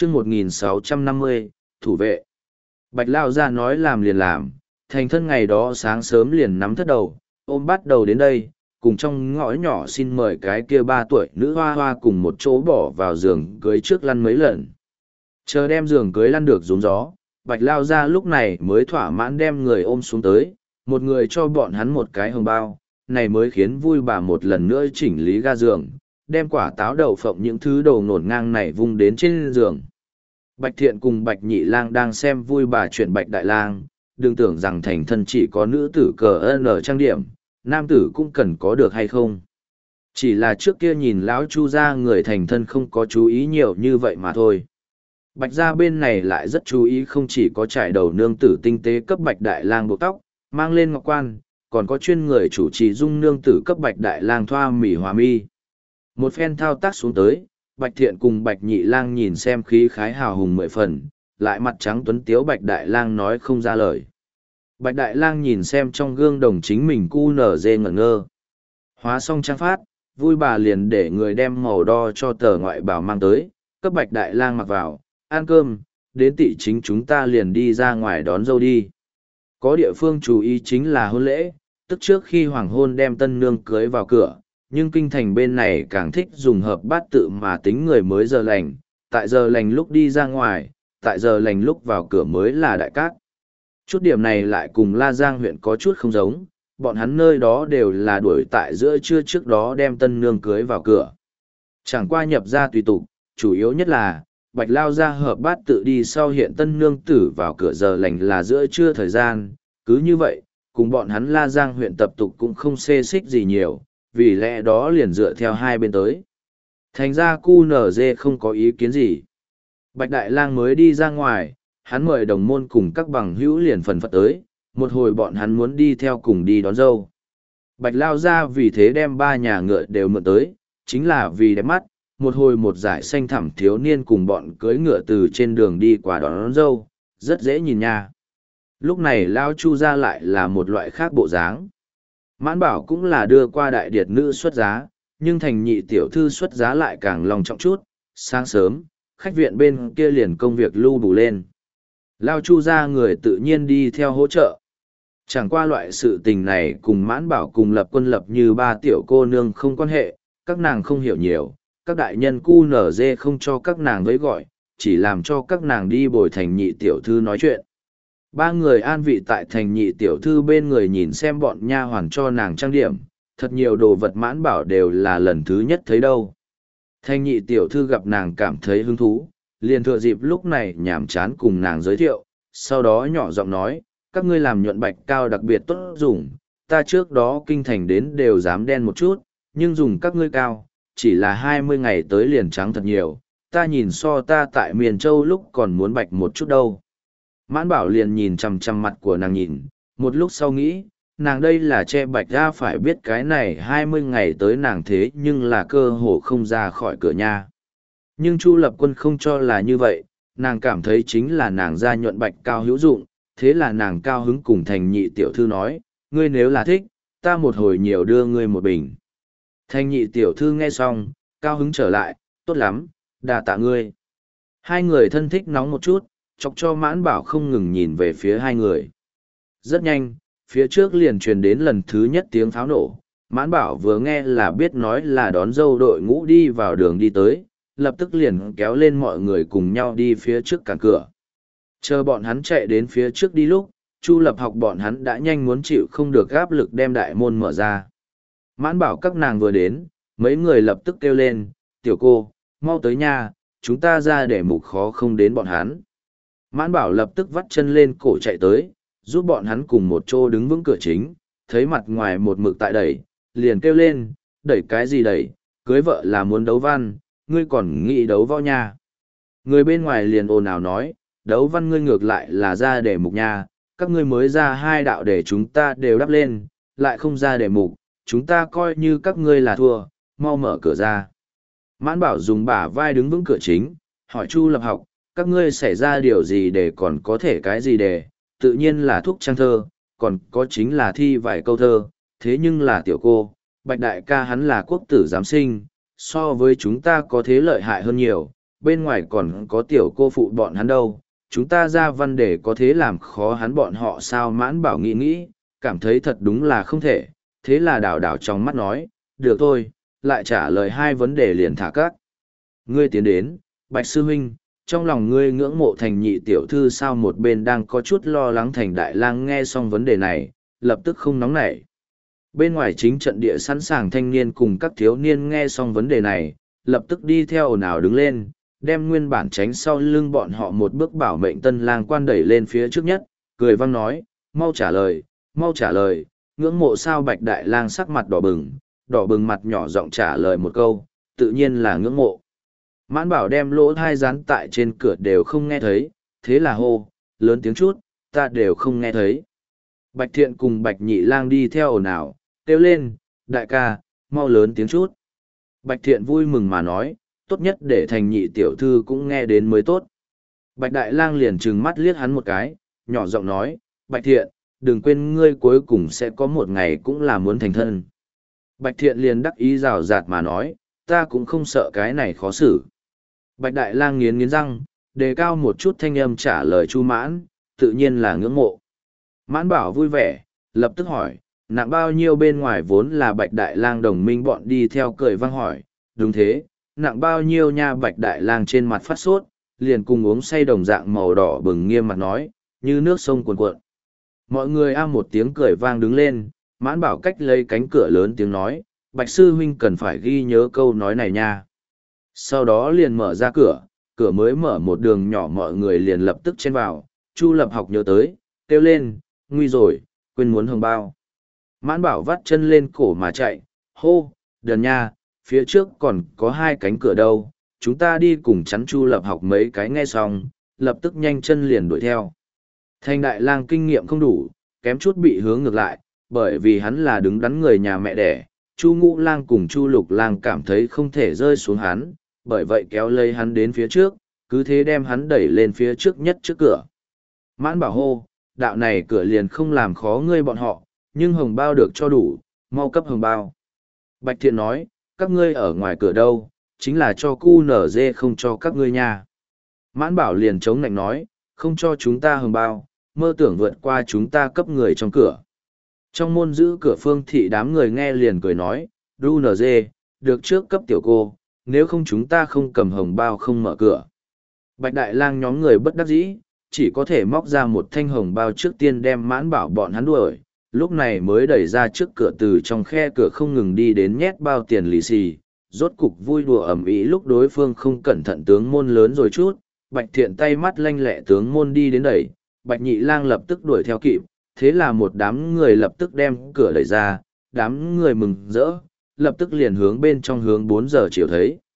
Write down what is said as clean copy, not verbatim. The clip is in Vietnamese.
chương 1650, thủ vệ. Bạch Lao ra nói làm liền làm, thành thân ngày đó sáng sớm liền nắm thất đầu, ôm bắt đầu đến đây, cùng trong ngõ nhỏ xin mời cái kia 3 tuổi nữ hoa hoa cùng một chỗ bỏ vào giường cưới trước lăn mấy lần. Chờ đem giường cưới lăn được rúm gió, Bạch Lao ra lúc này mới thỏa mãn đem người ôm xuống tới, một người cho bọn hắn một cái hồng bao, này mới khiến vui bà một lần nữa chỉnh lý ga giường, đem quả táo đậu phộng những thứ đồ ngổn ngang này vung đến trên giường. Bạch Thiện cùng Bạch Nhị Lang đang xem vui bà chuyện Bạch Đại Lang, đừng tưởng rằng thành thân chỉ có nữ tử cờ n trang điểm, nam tử cũng cần có được hay không. Chỉ là trước kia nhìn lão Chu gia người thành thân không có chú ý nhiều như vậy mà thôi. Bạch gia bên này lại rất chú ý, không chỉ có trải đầu nương tử tinh tế cấp Bạch Đại Lang buộc tóc, mang lên ngọc quan, còn có chuyên người chủ trì dung nương tử cấp Bạch Đại Lang thoa mỉ hòa mi. Một phen thao tác xuống tới, Bạch Thiện cùng Bạch Nhị Lang nhìn xem khí khái hào hùng 10 phần, lại mặt trắng tuấn tiếu Bạch Đại Lang nói không ra lời. Bạch Đại Lang nhìn xem trong gương đồng chính mình cu nở dê ngẩn ngơ. Hóa xong trang phát, vui bà liền để người đem màu đo cho tờ ngoại bảo mang tới, cấp Bạch Đại Lang mặc vào, ăn cơm, đến tị chính chúng ta liền đi ra ngoài đón dâu đi. Có địa phương chú ý chính là hôn lễ, tức trước khi hoàng hôn đem tân nương cưới vào cửa, nhưng kinh thành bên này càng thích dùng hợp bát tự mà tính người mới giờ lành, tại giờ lành lúc đi ra ngoài, tại giờ lành lúc vào cửa mới là đại cát. Chút điểm này lại cùng La Giang huyện có chút không giống, bọn hắn nơi đó đều là đuổi tại giữa trưa trước đó đem tân nương cưới vào cửa. Chẳng qua nhập ra tùy tục, chủ yếu nhất là, Bạch Lao ra hợp bát tự đi sau hiện tân nương tử vào cửa giờ lành là giữa trưa thời gian, cứ như vậy, cùng bọn hắn La Giang huyện tập tục cũng không xê xích gì nhiều, vì lẽ đó liền dựa theo hai bên tới. Thành ra QNZ không có ý kiến gì. Bạch Đại Lang mới đi ra ngoài, hắn mời đồng môn cùng các bằng hữu liền phần phật tới, một hồi bọn hắn muốn đi theo cùng đi đón dâu. Bạch Lao ra vì thế đem 3 nhà ngựa đều mượn tới, chính là vì đẹp mắt, một hồi một giải xanh thẳm thiếu niên cùng bọn cưỡi ngựa từ trên đường đi qua đón dâu, rất dễ nhìn nha. Lúc này Lao Chu ra lại là một loại khác bộ dáng. Mãn Bảo cũng là đưa qua đại điệt nữ xuất giá, nhưng thành nhị tiểu thư xuất giá lại càng lòng trọng chút. Sáng sớm, khách viện bên kia liền công việc lưu đủ lên. Lao Chu ra người tự nhiên đi theo hỗ trợ. Chẳng qua loại sự tình này cùng Mãn Bảo cùng lập quân lập như 3 tiểu cô nương không quan hệ, các nàng không hiểu nhiều, các đại nhân cu nở dê không cho các nàng với gọi, chỉ làm cho các nàng đi bồi thành nhị tiểu thư nói chuyện. 3 người an vị tại thành nhị tiểu thư bên người nhìn xem bọn nha hoàn cho nàng trang điểm, thật nhiều đồ vật Mãn Bảo đều là lần thứ nhất thấy đâu. Thành nhị tiểu thư gặp nàng cảm thấy hứng thú, liền thừa dịp lúc này nhảm chán cùng nàng giới thiệu, sau đó nhỏ giọng nói, các ngươi làm nhuận bạch cao đặc biệt tốt dùng, ta trước đó kinh thành đến đều dám đen một chút, nhưng dùng các ngươi cao, chỉ là 20 ngày tới liền trắng thật nhiều, ta nhìn so ta tại miền châu lúc còn muốn bạch một chút đâu. Mãn Bảo liền nhìn chằm chằm mặt của nàng nhìn, một lúc sau nghĩ, nàng đây là che bạch ra phải biết cái này 20 ngày tới nàng thế nhưng là cơ hồ không ra khỏi cửa nhà. Nhưng Chu Lập Quân không cho là như vậy, nàng cảm thấy chính là nàng ra nhuận bạch cao hữu dụng, thế là nàng cao hứng cùng thành nhị tiểu thư nói, ngươi nếu là thích, ta một hồi nhiều đưa ngươi một bình. Thành nhị tiểu thư nghe xong, cao hứng trở lại, tốt lắm, đà tạ ngươi. Hai người thân thích nóng một chút, chọc cho Mãn Bảo không ngừng nhìn về phía hai người. Rất nhanh, phía trước liền truyền đến lần thứ nhất tiếng pháo nổ, Mãn Bảo vừa nghe là biết nói là đón dâu đội ngũ đi vào đường đi tới, lập tức liền kéo lên mọi người cùng nhau đi phía trước cản cửa. Chờ bọn hắn chạy đến phía trước đi lúc, Chu Lập Học bọn hắn đã nhanh muốn chịu không được áp lực đem đại môn mở ra. Mãn Bảo các nàng vừa đến, mấy người lập tức kêu lên, tiểu cô, mau tới nha, chúng ta ra để mục khó không đến bọn hắn. Mãn Bảo lập tức vắt chân lên cổ chạy tới, giúp bọn hắn cùng một chỗ đứng vững cửa chính, thấy mặt ngoài một mực tại đẩy, liền kêu lên, đẩy cái gì đẩy, cưới vợ là muốn đấu văn, ngươi còn nghĩ đấu võ nha. Người bên ngoài liền ồn ào nói, đấu văn ngươi ngược lại là ra để mục nha, các ngươi mới ra 2 đạo để chúng ta đều đắp lên, lại không ra để mục, chúng ta coi như các ngươi là thua, mau mở cửa ra. Mãn Bảo dùng bả vai đứng vững cửa chính, hỏi Chu Lập Học, các ngươi xảy ra điều gì để còn có thể cái gì để, tự nhiên là thuốc trang thơ, còn có chính là thi vài câu thơ, thế nhưng là tiểu cô, Bạch đại ca hắn là quốc tử giám sinh, so với chúng ta có thế lợi hại hơn nhiều, bên ngoài còn có tiểu cô phụ bọn hắn đâu, chúng ta ra văn để có thế làm khó hắn bọn họ sao? Mãn Bảo nghĩ, cảm thấy thật đúng là không thể, thế là đảo đảo trong mắt nói, được thôi, lại trả lời hai vấn đề liền thả các ngươi tiến đến. Bạch sư huynh, trong lòng ngươi ngưỡng mộ Thành nhị tiểu thư sao? Một bên đang có chút lo lắng Thành đại lang nghe xong vấn đề này, lập tức không nóng nảy. Bên ngoài chính trận địa sẵn sàng thanh niên cùng các thiếu niên nghe xong vấn đề này, lập tức đi theo ồn ào đứng lên, đem nguyên bản tránh sau lưng bọn họ một bước bảo mệnh tân lang quan đẩy lên phía trước nhất, cười vang nói, mau trả lời, ngưỡng mộ sao? Bạch đại lang sắc mặt đỏ bừng mặt nhỏ giọng trả lời một câu, tự nhiên là ngưỡng mộ. Mãn Bảo đem lỗ thai dán tại trên cửa đều không nghe thấy, thế là hô, lớn tiếng chút, ta đều không nghe thấy. Bạch Thiện cùng Bạch Nhị Lang đi theo ồn ào, kêu lên, đại ca, mau lớn tiếng chút. Bạch Thiện vui mừng mà nói, tốt nhất để Thành nhị tiểu thư cũng nghe đến mới tốt. Bạch Đại Lang liền trừng mắt liếc hắn một cái, nhỏ giọng nói, Bạch Thiện, đừng quên ngươi cuối cùng sẽ có một ngày cũng là muốn thành thân. Bạch Thiện liền đắc ý rào rạt mà nói, ta cũng không sợ cái này khó xử. Bạch Đại Lang nghiến răng, đề cao một chút thanh âm trả lời Chu Mãn, tự nhiên là ngưỡng mộ. Mãn Bảo vui vẻ, lập tức hỏi, nặng bao nhiêu? Bên ngoài vốn là Bạch Đại Lang đồng minh bọn đi theo cười vang hỏi, đúng thế, nặng bao nhiêu nha? Bạch Đại Lang trên mặt phát sốt, liền cùng uống say đồng dạng màu đỏ bừng nghiêm mặt nói, như nước sông cuồn cuộn. Mọi người một tiếng cười vang đứng lên, Mãn Bảo cách lấy cánh cửa lớn tiếng nói, Bạch sư huynh cần phải ghi nhớ câu nói này nha. Sau đó liền mở ra cửa, cửa mới mở một đường nhỏ mọi người liền lập tức chen vào, Chu Lập Học nhớ tới, kêu lên, nguy rồi, quên muốn hồng bao. Mãn Bảo vắt chân lên cổ mà chạy, hô, đần nha, phía trước còn có hai cánh cửa đâu, chúng ta đi cùng chắn. Chu Lập Học mấy cái nghe xong, lập tức nhanh chân liền đuổi theo. Thành đại lang kinh nghiệm không đủ, kém chút bị hướng ngược lại, bởi vì hắn là đứng đắn người nhà mẹ đẻ. Chu Ngũ Lang cùng Chu Lục Lang cảm thấy không thể rơi xuống hắn, bởi vậy kéo lấy hắn đến phía trước, cứ thế đem hắn đẩy lên phía trước nhất trước cửa. Mãn Bảo hô, đạo này cửa liền không làm khó ngươi bọn họ, nhưng hồng bao được cho đủ, mau cấp hồng bao. Bạch Thiện nói, các ngươi ở ngoài cửa đâu, chính là cho cu nở dê không cho các ngươi nha. Mãn Bảo liền chống lạnh nói, không cho chúng ta hồng bao, mơ tưởng vượt qua chúng ta cấp người trong cửa. Trong môn giữ cửa Phương thị đám người nghe liền cười nói, đu nở dê, được trước cấp tiểu cô, nếu không chúng ta không cầm hồng bao không mở cửa. Bạch Đại Lang nhóm người bất đắc dĩ, chỉ có thể móc ra một thanh hồng bao trước tiên đem Mãn Bảo bọn hắn đuổi, lúc này mới đẩy ra trước cửa, từ trong khe cửa không ngừng đi đến nhét bao tiền lì xì, rốt cục vui đùa ầm ĩ. Lúc đối phương không cẩn thận tướng môn lớn rồi chút, Bạch Thiện tay mắt lanh lẹ tướng môn đi đến đẩy, Bạch Nhị Lang lập tức đuổi theo kịp, thế là một đám người lập tức đem cửa đẩy ra, đám người mừng rỡ, lập tức liền hướng bên trong hướng 4 giờ chiều thấy.